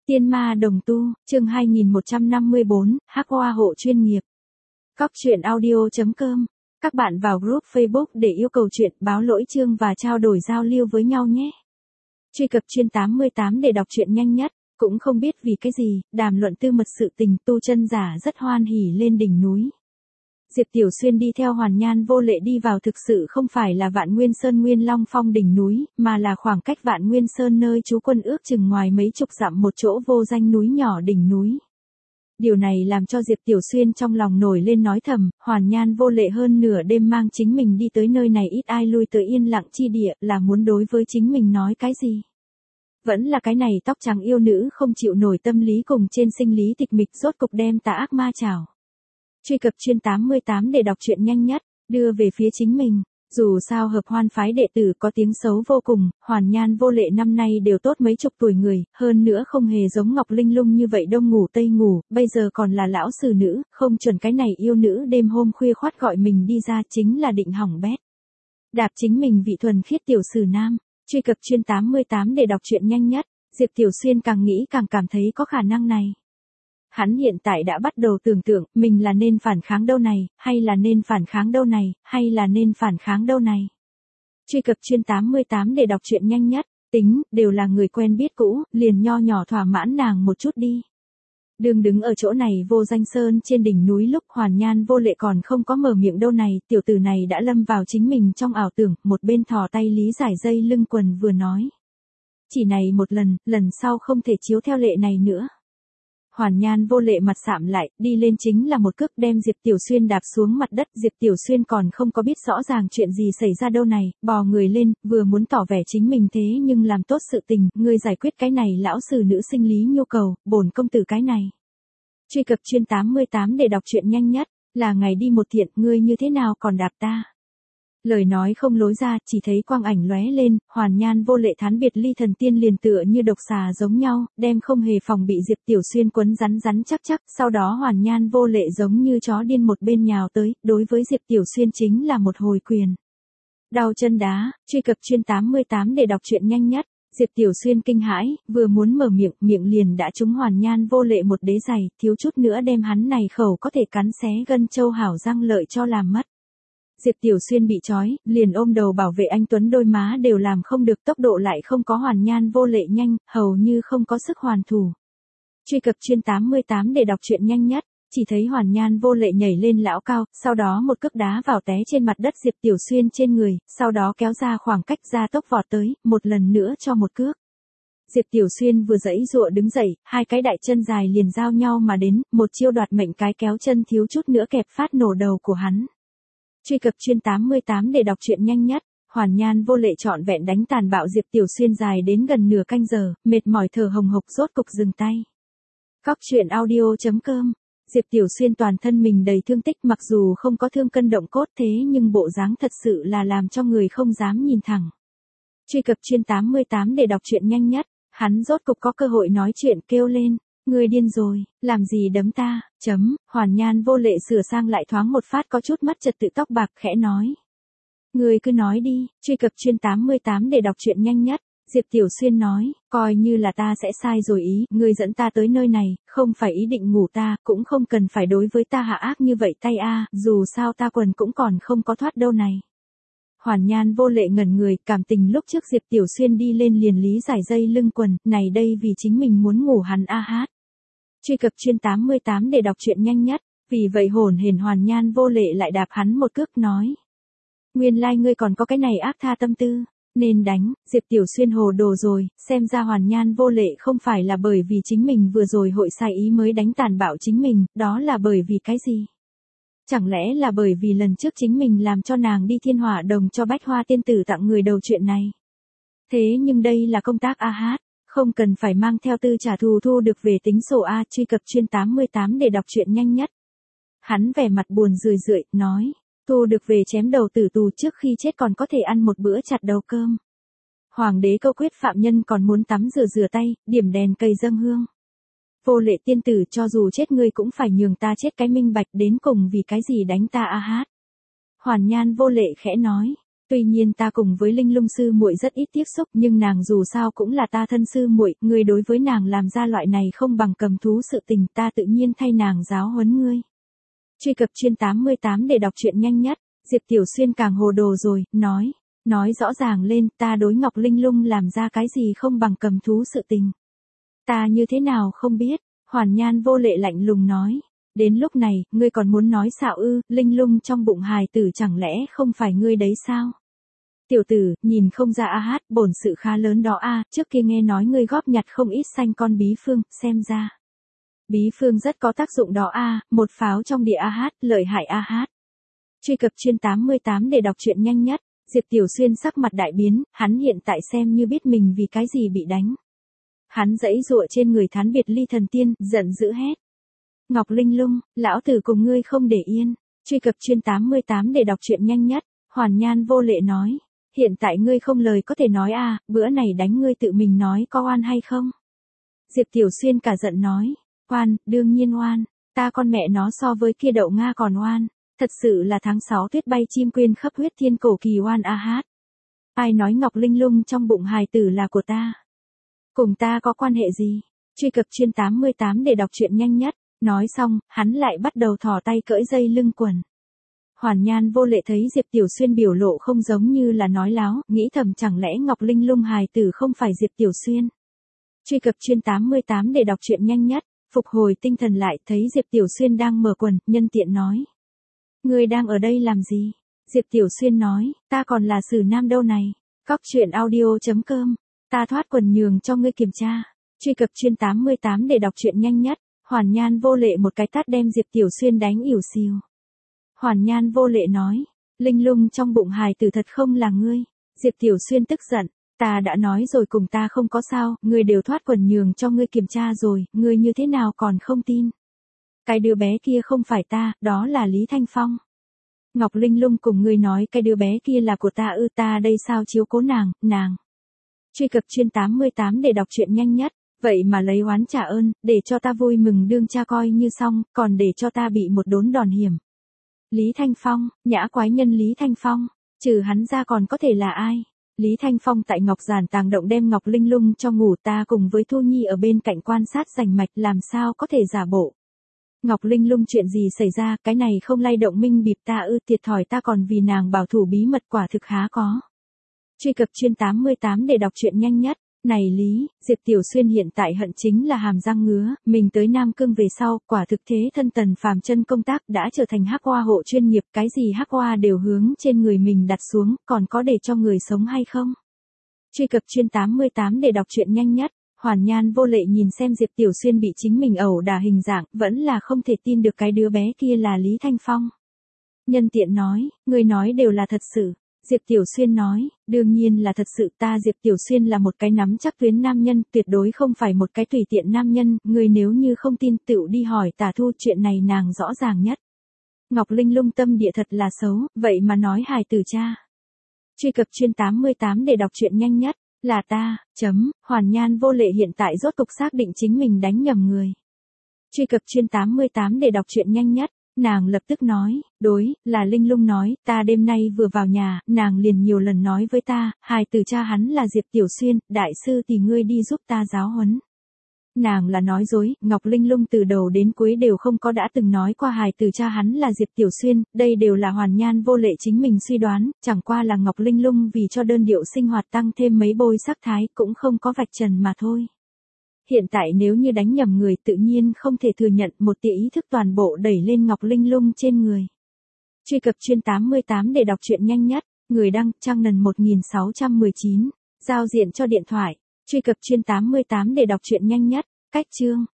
Tiên ma đồng tu, chương 2154, Hắc Hoa hộ chuyên nghiệp. Cóc truyện audio.com. Các bạn vào group Facebook để yêu cầu chuyện, báo lỗi chương và trao đổi giao lưu với nhau nhé. Truy cập chuyên 88 để đọc truyện nhanh nhất. Cũng không biết vì cái gì, đàm luận tư mật sự tình, tu chân giả rất hoan hỉ lên đỉnh núi. Diệp Tiểu Xuyên đi theo Hoàn Nhan Vô Lệ đi vào thực sự không phải là Vạn Nguyên Sơn Nguyên Long Phong đỉnh núi, mà là khoảng cách Vạn Nguyên Sơn nơi trú quân ước chừng ngoài mấy chục dặm một chỗ vô danh núi nhỏ đỉnh núi. Điều này làm cho Diệp Tiểu Xuyên trong lòng nổi lên nói thầm, Hoàn Nhan Vô Lệ hơn nửa đêm mang chính mình đi tới nơi này ít ai lui tới yên lặng chi địa là muốn đối với chính mình nói cái gì. Vẫn là cái này tóc trắng yêu nữ không chịu nổi tâm lý cùng trên sinh lý tịch mịch rốt cục đem tà ác ma chảo. Truy cập chuyên 88 để đọc truyện nhanh nhất, đưa về phía chính mình. Dù sao Hợp Hoan phái đệ tử có tiếng xấu vô cùng, Hoàn Nhan Vô Lệ năm nay đều tốt mấy chục tuổi người, hơn nữa không hề giống Ngọc Linh Lung như vậy đông ngủ tây ngủ, bây giờ còn là lão sử nữ, không chuẩn cái này yêu nữ đêm hôm khuya khoắt gọi mình đi ra chính là định hỏng bét. Đạp chính mình vị thuần khiết tiểu sử nam. Truy cập chuyên 88 để đọc truyện nhanh nhất, Diệp Tiểu Xuyên càng nghĩ càng cảm thấy có khả năng này. Hắn hiện tại đã bắt đầu tưởng tượng, mình là nên phản kháng đâu này, hay là nên phản kháng đâu này, hay là nên phản kháng đâu này. Truy cập chuyên 88 để đọc truyện nhanh nhất, tính, đều là người quen biết cũ, liền nho nhỏ thỏa mãn nàng một chút đi. Đường đứng ở chỗ này vô danh sơn trên đỉnh núi lúc Hoàn Nhan Vô Lệ còn không có mở miệng đâu này, tiểu tử này đã lâm vào chính mình trong ảo tưởng, một bên thò tay lý giải dây lưng quần vừa nói. Chỉ này một lần sau không thể chiếu theo lệ này nữa. Hoàn Nhan Vô Lệ mặt sạm lại, đi lên chính là một cước đem Diệp Tiểu Xuyên đạp xuống mặt đất. Diệp Tiểu Xuyên còn không có biết rõ ràng chuyện gì xảy ra đâu này, bò người lên, vừa muốn tỏ vẻ chính mình thế nhưng làm tốt sự tình, ngươi giải quyết cái này lão sử nữ sinh lý nhu cầu, bổn công tử cái này. Truy cập chuyên 88 để đọc truyện nhanh nhất, là ngày đi một thiện, ngươi như thế nào còn đạp ta. Lời nói không lối ra, chỉ thấy quang ảnh lóe lên, Hoàn Nhan Vô Lệ thán biệt ly thần tiên liền tựa như độc xà giống nhau, đem không hề phòng bị Diệp Tiểu Xuyên quấn rắn chắc, sau đó Hoàn Nhan Vô Lệ giống như chó điên một bên nhào tới, đối với Diệp Tiểu Xuyên chính là một hồi quyền. Đau chân đá, truy cập chuyên 88 để đọc truyện nhanh nhất, Diệp Tiểu Xuyên kinh hãi, vừa muốn mở miệng liền đã trúng Hoàn Nhan Vô Lệ một đế giày, thiếu chút nữa đem hắn này khẩu có thể cắn xé gân châu hảo răng lợi cho làm mất. Diệp Tiểu Xuyên bị trói, liền ôm đầu bảo vệ anh tuấn đôi má đều làm không được, tốc độ lại không có Hoàn Nhan Vô Lệ nhanh, hầu như không có sức hoàn thủ. Truy cập chuyên 88 để đọc truyện nhanh nhất, chỉ thấy Hoàn Nhan Vô Lệ nhảy lên lão cao, sau đó một cước đá vào té trên mặt đất Diệp Tiểu Xuyên trên người, sau đó kéo ra khoảng cách ra tốc vọt tới, một lần nữa cho một cước. Diệp Tiểu Xuyên vừa giãy giụa đứng dậy, hai cái đại chân dài liền giao nhau mà đến, một chiêu đoạt mệnh cái kéo chân thiếu chút nữa kẹp phát nổ đầu của hắn. Truy cập chuyên 88 để đọc truyện nhanh nhất, Hoàn Nhan Vô Lệ trọn vẹn đánh tàn bạo Diệp Tiểu Xuyên dài đến gần nửa canh giờ, mệt mỏi thở hồng hộc rốt cục dừng tay. Cóc truyện audio.com. Diệp Tiểu Xuyên toàn thân mình đầy thương tích, mặc dù không có thương cân động cốt thế nhưng bộ dáng thật sự là làm cho người không dám nhìn thẳng. Truy cập chuyên 88 để đọc truyện nhanh nhất, hắn rốt cục có cơ hội nói chuyện kêu lên. Ngươi điên rồi, làm gì đấm ta, Hoàn Nhan Vô Lệ sửa sang lại thoáng một phát có chút mất trật tự tóc bạc khẽ nói. Ngươi cứ nói đi, truy cập chuyên 88 để đọc truyện nhanh nhất, Diệp Tiểu Xuyên nói, coi như là ta sẽ sai rồi ý, ngươi dẫn ta tới nơi này, không phải ý định ngủ ta, cũng không cần phải đối với ta hạ ác như vậy tay a, dù sao ta quần cũng còn không có thoát đâu này. Hoàn Nhan Vô Lệ ngẩn người, cảm tình lúc trước Diệp Tiểu Xuyên đi lên liền lý giải dây lưng quần, này đây vì chính mình muốn ngủ hắn a hát. Truy cập chuyên 88 để đọc truyện nhanh nhất, vì vậy hồn hển Hoàn Nhan Vô Lệ lại đạp hắn một cước nói. Nguyên lai ngươi còn có cái này ác tha tâm tư, nên đánh. Diệp Tiểu Xuyên hồ đồ rồi, xem ra Hoàn Nhan Vô Lệ không phải là bởi vì chính mình vừa rồi hội sai ý mới đánh tàn bạo chính mình, đó là bởi vì cái gì? Chẳng lẽ là bởi vì lần trước chính mình làm cho nàng đi Thiên Hỏa Đồng cho Bách Hoa tiên tử tặng người đầu chuyện này. Thế nhưng đây là công tác a hát. Không cần phải mang theo tư trả thù thu được về tính sổ A. Truy cập chuyên 88 để đọc truyện nhanh nhất. Hắn vẻ mặt buồn rười, nói, thu được về chém đầu tử tù trước khi chết còn có thể ăn một bữa chặt đầu cơm. Hoàng đế câu quyết phạm nhân còn muốn tắm rửa tay, điểm đèn cây dâng hương. Vô Lệ tiên tử cho dù chết ngươi cũng phải nhường ta chết cái minh bạch đến cùng vì cái gì đánh ta a hát. Hoàn Nhan Vô Lệ khẽ nói, Tuy nhiên ta cùng với Linh Lung sư muội rất ít tiếp xúc, nhưng nàng dù sao cũng là ta thân sư muội, ngươi đối với nàng làm ra loại này không bằng cầm thú sự tình, ta tự nhiên thay nàng giáo huấn ngươi. Truy cập chuyên 88 để đọc truyện nhanh nhất. Diệp Tiểu Xuyên càng hồ đồ rồi, nói rõ ràng lên, ta đối Ngọc Linh Lung làm ra cái gì không bằng cầm thú sự tình. Ta như thế nào không biết, Hoàn Nhan Vô Lệ lạnh lùng nói. Đến lúc này, ngươi còn muốn nói xạo ư, Linh Lung trong bụng hài tử chẳng lẽ không phải ngươi đấy sao? Tiểu tử, nhìn không ra a hát, bổn sự khá lớn đó a, trước kia nghe nói ngươi góp nhặt không ít xanh con bí phương, xem ra. Bí phương rất có tác dụng đó a, một pháo trong địa a hát, lợi hại a hát. Truy cập chuyên 88 để đọc truyện nhanh nhất. Diệp Tiểu Xuyên sắc mặt đại biến, hắn hiện tại xem như biết mình vì cái gì bị đánh. Hắn giãy giụa trên người Thán Biệt Ly thần tiên, giận dữ hét. Ngọc Linh Lung, lão tử cùng ngươi không để yên. Truy cập chuyên 88 để đọc truyện nhanh nhất. Hoàn Nhan Vô Lệ nói. Hiện tại ngươi không lời có thể nói a, bữa này đánh ngươi tự mình nói có oan hay không? Diệp Tiểu Xuyên cả giận nói. Oan, đương nhiên oan. Ta con mẹ nó so với kia đậu Nga còn oan. Thật sự là tháng 6 tuyết bay chim quyên khắp huyết thiên cổ kỳ oan a hát. Ai nói Ngọc Linh Lung trong bụng hài tử là của ta? Cùng ta có quan hệ gì? Truy cập chuyên 88 để đọc truyện nhanh nhất. Nói xong, hắn lại bắt đầu thò tay cởi dây lưng quần. Hoàn Nhan Vô Lệ thấy Diệp Tiểu Xuyên biểu lộ không giống như là nói láo, nghĩ thầm chẳng lẽ Ngọc Linh Lung hài tử không phải Diệp Tiểu Xuyên. Truy cập chuyên 88 để đọc truyện nhanh nhất. Phục hồi tinh thần lại, thấy Diệp Tiểu Xuyên đang mở quần, nhân tiện nói. Ngươi đang ở đây làm gì? Diệp Tiểu Xuyên nói, ta còn là Sử Nam đâu này. Cóc truyện audio.com, ta thoát quần nhường cho ngươi kiểm tra. Truy cập chuyên 88 để đọc truyện nhanh nhất. Hoàn Nhan Vô Lệ một cái tát đem Diệp Tiểu Xuyên đánh ỉu xìu. Hoàn Nhan Vô Lệ nói, Linh Lung trong bụng hài tử thật không là ngươi. Diệp Tiểu Xuyên tức giận, ta đã nói rồi cùng ta không có sao, ngươi đều thoát quần nhường cho ngươi kiểm tra rồi, ngươi như thế nào còn không tin. Cái đứa bé kia không phải ta, đó là Lý Thanh Phong. Ngọc Linh Lung cùng ngươi nói cái đứa bé kia là của ta ư, ta đây sao chiếu cố nàng. Truy cập chuyên 88 để đọc truyện nhanh nhất. Vậy mà lấy oán trả ơn, để cho ta vui mừng đương cha coi như xong, còn để cho ta bị một đốn đòn hiểm. Lý Thanh Phong, nhã quái nhân Lý Thanh Phong, trừ hắn ra còn có thể là ai? Lý Thanh Phong tại Ngọc Giản Tàng Động đem Ngọc Linh Lung cho ngủ, ta cùng với Thu Nhi ở bên cạnh quan sát rành mạch, làm sao có thể giả bộ. Ngọc Linh Lung chuyện gì xảy ra, cái này không lay động minh bịp ta ư, thiệt thòi ta còn vì nàng bảo thủ bí mật, quả thực há có. Truy cập chuyên 88 để đọc truyện nhanh nhất. Này Lý, Diệp Tiểu Xuyên hiện tại hận chính là hàm răng ngứa, mình tới Nam Cương về sau, quả thực thế thân Tần Phàm chân công tác đã trở thành hắc hoa hộ chuyên nghiệp, cái gì hắc hoa đều hướng trên người mình đặt xuống, còn có để cho người sống hay không? Truy cập chuyên 88 để đọc truyện nhanh nhất. Hoàn Nhan Vô Lệ nhìn xem Diệp Tiểu Xuyên bị chính mình ẩu đả hình dạng, vẫn là không thể tin được cái đứa bé kia là Lý Thanh Phong. Nhân tiện nói, người nói đều là thật sự. Diệp Tiểu Xuyên nói, đương nhiên là thật sự, ta Diệp Tiểu Xuyên là một cái nắm chắc tuyến nam nhân, tuyệt đối không phải một cái tùy tiện nam nhân, người nếu như không tin tựu đi hỏi Tả Thu, chuyện này nàng rõ ràng nhất. Ngọc Linh Lung tâm địa thật là xấu, vậy mà nói hài tử cha. Truy cập chuyên 88 để đọc truyện nhanh nhất. Là ta, Hoàn Nhan Vô Lệ hiện tại rốt cục xác định chính mình đánh nhầm người. Truy cập chuyên 88 để đọc truyện nhanh nhất. Nàng lập tức nói, là Linh Lung nói, ta đêm nay vừa vào nhà, nàng liền nhiều lần nói với ta, hài tử cha hắn là Diệp Tiểu Xuyên, đại sư thì ngươi đi giúp ta giáo huấn. Nàng là nói dối, Ngọc Linh Lung từ đầu đến cuối đều không có đã từng nói qua hài tử cha hắn là Diệp Tiểu Xuyên, đây đều là Hoàn Nhan Vô Lệ chính mình suy đoán, chẳng qua là Ngọc Linh Lung vì cho đơn điệu sinh hoạt tăng thêm mấy bôi sắc thái, cũng không có vạch trần mà thôi. Hiện tại nếu như đánh nhầm người tự nhiên không thể thừa nhận, một tia ý thức toàn bộ đẩy lên Ngọc Linh Lung trên người. Truy cập chuyên 88 để đọc truyện nhanh nhất. Người đăng, Trang Nần 1619. Giao diện cho điện thoại. Truy cập chuyên 88 để đọc truyện nhanh nhất. Cách chương.